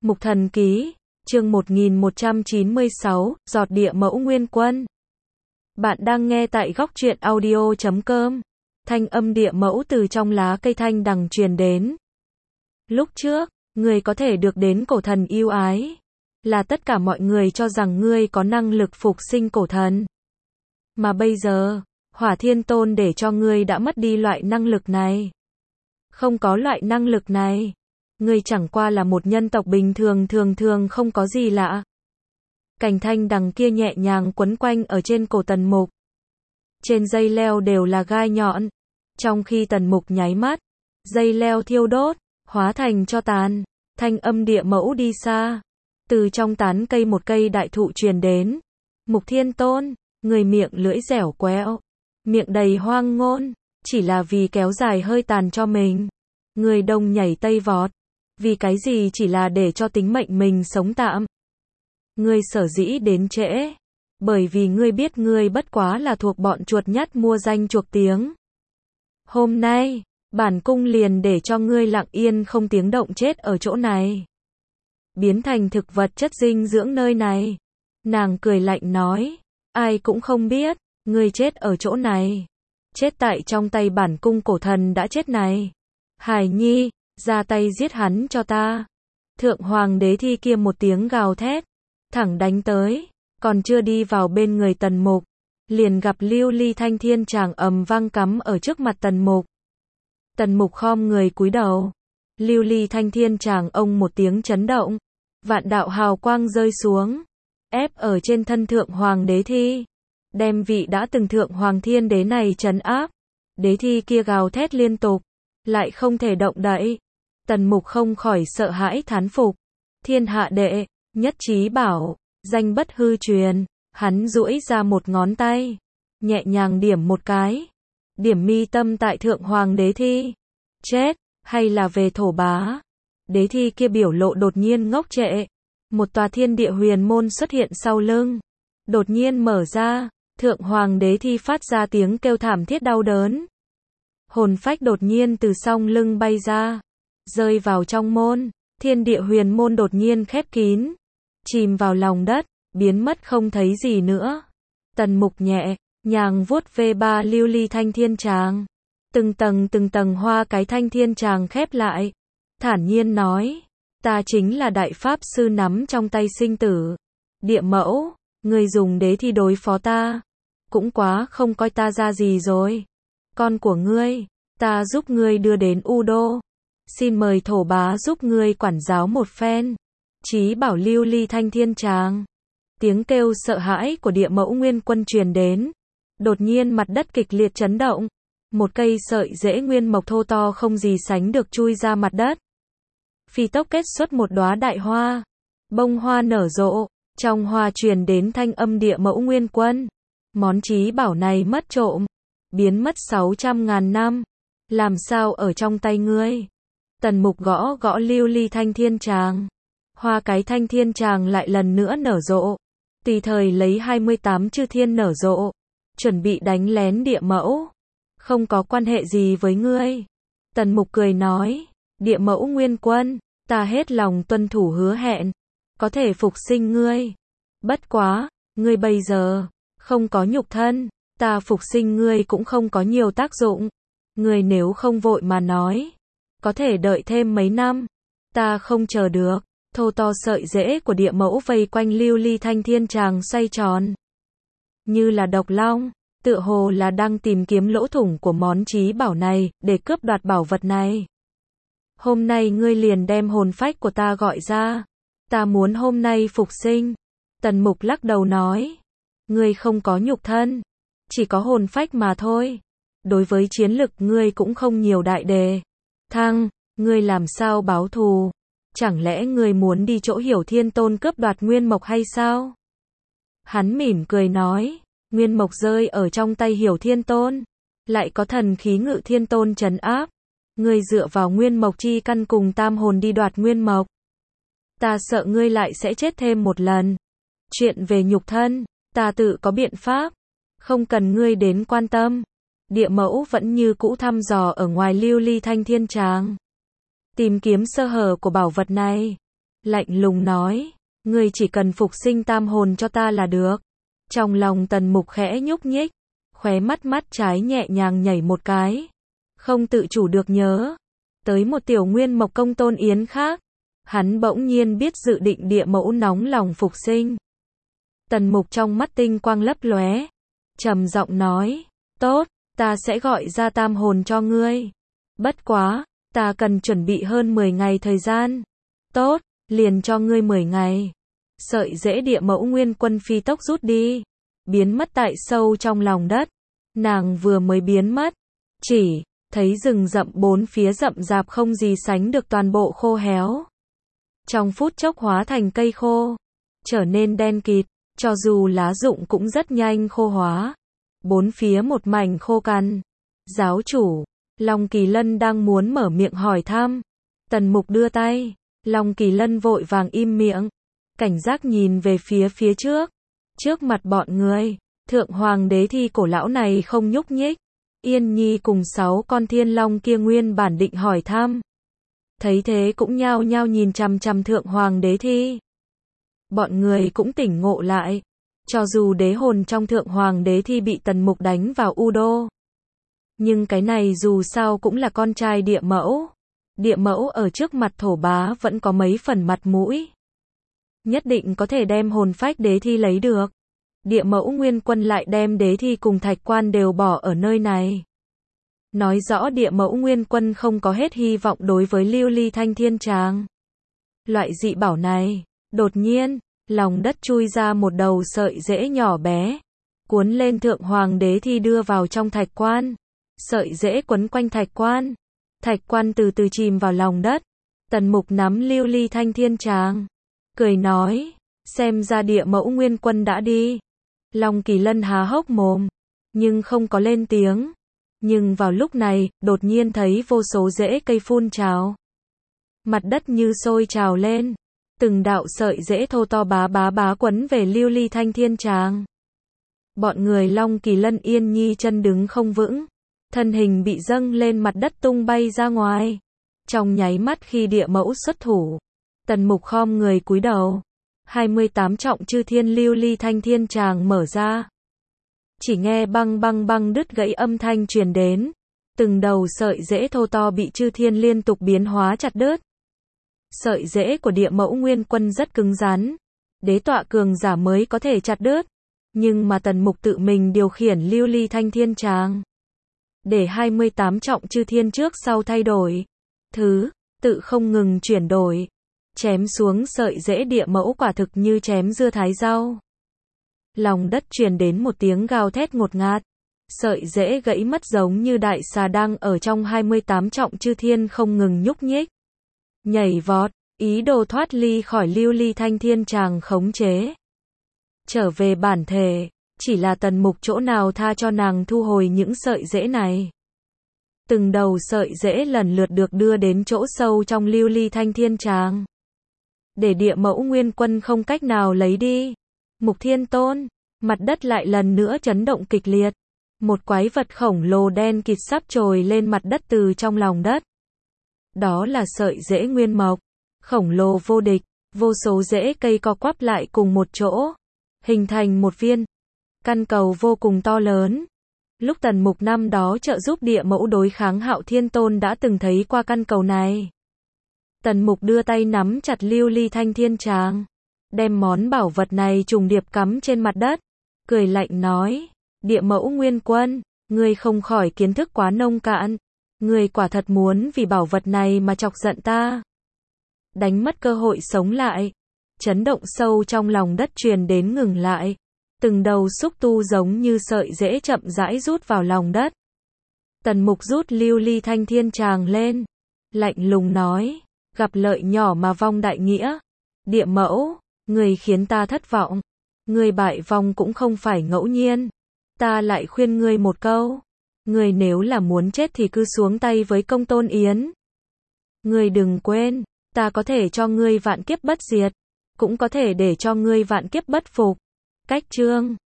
Mục Thần Ký, chương 1196, Giọt Địa Mẫu Nguyên Quân. Bạn đang nghe tại góc truyện audio.com. Thanh âm địa mẫu từ trong lá cây thanh đằng truyền đến. Lúc trước, ngươi có thể được đến cổ thần yêu ái, là tất cả mọi người cho rằng ngươi có năng lực phục sinh cổ thần. Mà bây giờ, Hỏa Thiên Tôn để cho ngươi đã mất đi loại năng lực này. Không có loại năng lực này, ngươi chẳng qua là một nhân tộc bình thường thường không có gì lạ. Cành thanh đằng kia nhẹ nhàng quấn quanh ở trên cổ Tần Mục. Trên dây leo đều là gai nhọn. Trong khi Tần Mục nháy mắt, dây leo thiêu đốt, hóa thành tro tàn. Thanh âm địa mẫu đi xa. Từ trong tán cây một cây đại thụ truyền đến. Mục Thiên Tôn, người miệng lưỡi dẻo quẹo, miệng đầy hoang ngôn, chỉ là vì kéo dài hơi tàn cho mình. Người đông nhảy tây vọt. Vì cái gì chỉ là để cho tính mệnh mình sống tạm. Ngươi sở dĩ đến trễ, bởi vì ngươi biết ngươi bất quá là thuộc bọn chuột nhắt mua danh chuộc tiếng. Hôm nay, bản cung liền để cho ngươi lặng yên không tiếng động chết ở chỗ này. Biến thành thực vật chất dinh dưỡng nơi này. Nàng cười lạnh nói, ai cũng không biết, ngươi chết ở chỗ này. Chết tại trong tay bản cung cổ thần đã chết này. Hải Nhi, ra tay giết hắn cho ta. Thượng Hoàng đế thi kia một tiếng gào thét, thẳng đánh tới, còn chưa đi vào bên người Tần Mục, liền gặp lưu ly thanh thiên tràng ầm vang cắm ở trước mặt Tần Mục. Tần Mục khom người cúi đầu, lưu ly thanh thiên tràng ông một tiếng chấn động, vạn đạo hào quang rơi xuống, ép ở trên thân Thượng Hoàng đế thi, đem vị đã từng Thượng Hoàng thiên đế này trấn áp. Đế thi kia gào thét liên tục, lại không thể động đậy. Tần Mục không khỏi sợ hãi thán phục. Thiên hạ đệ, nhất trí bảo, danh bất hư truyền. Hắn duỗi ra một ngón tay, nhẹ nhàng điểm một cái, điểm mi tâm tại Thượng Hoàng đế thi. Chết, hay là về thổ bá? Đế thi kia biểu lộ đột nhiên ngốc trệ. Một tòa thiên địa huyền môn xuất hiện sau lưng, đột nhiên mở ra. Thượng Hoàng đế thi phát ra tiếng kêu thảm thiết đau đớn. Hồn phách đột nhiên từ song lưng bay ra, rơi vào trong môn. Thiên địa huyền môn đột nhiên khép kín, chìm vào lòng đất, biến mất không thấy gì nữa. Tần Mục nhẹ nhàng vuốt ve ba lưu ly thanh thiên tràng, từng tầng hoa cái thanh thiên tràng khép lại, thản nhiên nói, ta chính là đại pháp sư nắm trong tay sinh tử. Địa mẫu, ngươi dùng đế thi đối phó ta, cũng quá không coi ta ra gì rồi. Con của ngươi, ta giúp ngươi đưa đến U Đô. Xin mời thổ bá giúp ngươi quản giáo một phen. Chí bảo lưu ly thanh thiên tràng. Tiếng kêu sợ hãi của địa mẫu nguyên quân truyền đến. Đột nhiên mặt đất kịch liệt chấn động. Một cây sợi rễ nguyên mộc thô to không gì sánh được chui ra mặt đất. Phi tốc kết xuất một đóa đại hoa. Bông hoa nở rộ. Trong hoa truyền đến thanh âm địa mẫu nguyên quân. Món chí bảo này mất trộm, biến mất 600.000 năm. Làm sao ở trong tay ngươi? Tần Mục gõ gõ lưu ly thanh thiên tràng. Hoa cái thanh thiên tràng lại lần nữa nở rộ. Tùy thời lấy 28 chư thiên nở rộ. Chuẩn bị đánh lén địa mẫu. Không có quan hệ gì với ngươi. Tần Mục cười nói. Địa mẫu nguyên quân, ta hết lòng tuân thủ hứa hẹn. Có thể phục sinh ngươi. Bất quá, ngươi bây giờ không có nhục thân. Ta phục sinh ngươi cũng không có nhiều tác dụng. Ngươi nếu không vội mà nói, có thể đợi thêm mấy năm. Ta không chờ được. Thô to sợi rễ của địa mẫu vây quanh lưu ly thanh thiên tràng xoay tròn. Như là độc long, tựa hồ là đang tìm kiếm lỗ thủng của món chí bảo này, để cướp đoạt bảo vật này. Hôm nay ngươi liền đem hồn phách của ta gọi ra. Ta muốn hôm nay phục sinh. Tần Mục lắc đầu nói. Ngươi không có nhục thân, chỉ có hồn phách mà thôi. Đối với chiến lực ngươi cũng không nhiều đại đề thăng, ngươi làm sao báo thù? Chẳng lẽ ngươi muốn đi chỗ Hiểu Thiên Tôn cướp đoạt nguyên mộc hay sao? Hắn mỉm cười nói, nguyên mộc rơi ở trong tay Hiểu Thiên Tôn, lại có thần khí Ngự Thiên Tôn trấn áp. Ngươi dựa vào nguyên mộc chi căn cùng tam hồn đi đoạt nguyên mộc. Ta sợ ngươi lại sẽ chết thêm một lần. Chuyện về nhục thân, ta tự có biện pháp, không cần ngươi đến quan tâm. Địa mẫu vẫn như cũ thăm dò ở ngoài lưu ly thanh thiên tràng, tìm kiếm sơ hở của bảo vật này. lạnh lùng nói, ngươi chỉ cần phục sinh tam hồn cho ta là được. Trong lòng Tần Mục khẽ nhúc nhích, khóe mắt trái nhẹ nhàng nhảy một cái, không tự chủ được nhớ tới một tiểu nguyên mộc công tôn yến khác. Hắn bỗng nhiên biết dự định địa mẫu nóng lòng phục sinh. Tần Mục trong mắt tinh quang lấp lóe, trầm giọng nói, tốt, ta sẽ gọi ra tam hồn cho ngươi. Bất quá, ta cần chuẩn bị hơn 10 ngày thời gian. Tốt, liền cho ngươi 10 ngày. Sợi rễ địa mẫu nguyên quân phi tốc rút đi, biến mất tại sâu trong lòng đất. Nàng vừa mới biến mất, chỉ thấy rừng rậm bốn phía rậm rạp không gì sánh được toàn bộ khô héo. Trong phút chốc hóa thành cây khô, trở nên đen kịt, cho dù lá rụng cũng rất nhanh khô hóa. Bốn phía một mảnh khô cằn. Giáo chủ, Long Kỳ Lân đang muốn mở miệng hỏi thăm. Tần Mục đưa tay, Long Kỳ Lân vội vàng im miệng, cảnh giác nhìn về phía trước. Trước mặt bọn người, Thượng Hoàng đế thi cổ lão này không nhúc nhích. Yên Nhi cùng 6 con thiên long kia nguyên bản định hỏi thăm, thấy thế cũng nhao nhao nhìn chằm chằm Thượng Hoàng đế thi. Bọn người cũng tỉnh ngộ lại, cho dù đế hồn trong Thượng Hoàng đế thi bị Tần Mục đánh vào u đô, nhưng cái này dù sao cũng là con trai địa mẫu. Địa mẫu ở trước mặt thổ bá vẫn có mấy phần mặt mũi, nhất định có thể đem hồn phách đế thi lấy được. Địa mẫu nguyên quân lại đem đế thi cùng thạch quan đều bỏ ở nơi này, nói rõ địa mẫu nguyên quân không có hết hy vọng đối với lưu ly thanh thiên tràng. Loại dị bảo này, đột nhiên, lòng đất chui ra một đầu sợi rễ nhỏ bé, cuốn lên Thượng Hoàng đế thi đưa vào trong thạch quan. Sợi rễ quấn quanh thạch quan từ từ chìm vào lòng đất. Tần Mục nắm lưu ly thanh thiên tràng, cười nói, xem ra địa mẫu nguyên quân đã đi. Long Kỳ Lân há hốc mồm, nhưng không có lên tiếng. Nhưng vào lúc này, đột nhiên thấy vô số rễ cây phun trào. Mặt đất như sôi trào lên, từng đạo sợi rễ thô to bá quấn về lưu ly thanh thiên tràng. Bọn người Long Kỳ Lân Yên Nhi chân đứng không vững, thân hình bị dâng lên mặt đất tung bay ra ngoài. Trong nháy mắt khi địa mẫu xuất thủ, Tần Mục khom người cúi đầu. 28 trọng chư thiên lưu ly thanh thiên tràng mở ra. Chỉ nghe băng đứt gãy âm thanh truyền đến. Từng đầu sợi rễ thô to bị chư thiên liên tục biến hóa chặt đứt. Sợi rễ của địa mẫu nguyên quân rất cứng rắn, đế tọa cường giả mới có thể chặt đứt. Nhưng mà Tần Mục tự mình điều khiển lưu ly thanh thiên tràng, để 28 trọng chư thiên trước sau thay đổi, tự không ngừng chuyển đổi. Chém xuống sợi rễ địa mẫu quả thực như chém dưa thái rau. Lòng đất truyền đến một tiếng gào thét ngột ngạt. Sợi rễ gãy mất giống như đại xà đang ở trong 28 trọng chư thiên không ngừng nhúc nhích, nhảy vọt, ý đồ thoát ly khỏi lưu ly thanh thiên tràng khống chế, trở về bản thể. Chỉ là Tần Mục chỗ nào tha cho nàng thu hồi những sợi rễ này. Từng đầu sợi rễ lần lượt được đưa đến chỗ sâu trong lưu ly thanh thiên tràng, để địa mẫu nguyên quân không cách nào lấy đi. Mục Thiên Tôn, mặt đất lại lần nữa chấn động kịch liệt. Một quái vật khổng lồ đen kịt sắp trồi lên mặt đất từ trong lòng đất. Đó là sợi rễ nguyên mộc, khổng lồ vô địch, vô số rễ cây co quắp lại cùng một chỗ, hình thành một viên căn cầu vô cùng to lớn. Lúc Tần Mục năm đó trợ giúp địa mẫu đối kháng Hạo Thiên Tôn đã từng thấy qua căn cầu này. Tần Mục đưa tay nắm chặt lưu ly thanh thiên tràng, đem món bảo vật này trùng điệp cắm trên mặt đất, cười lạnh nói, địa mẫu nguyên quân, ngươi không khỏi kiến thức quá nông cạn, ngươi quả thật muốn vì bảo vật này mà chọc giận ta. Đánh mất cơ hội sống lại, chấn động sâu trong lòng đất truyền đến ngừng lại, từng đầu xúc tu giống như sợi rễ chậm rãi rút vào lòng đất. Tần Mục rút lưu ly thanh thiên tràng lên, lạnh lùng nói, gặp lợi nhỏ mà vong đại nghĩa. Địa mẫu, người khiến ta thất vọng, người bại vong cũng không phải ngẫu nhiên. Ta lại khuyên ngươi một câu, ngươi nếu là muốn chết thì cứ xuống tay với Công Tôn Yến. Ngươi đừng quên, ta có thể cho ngươi vạn kiếp bất diệt, cũng có thể để cho ngươi vạn kiếp bất phục. Cách chương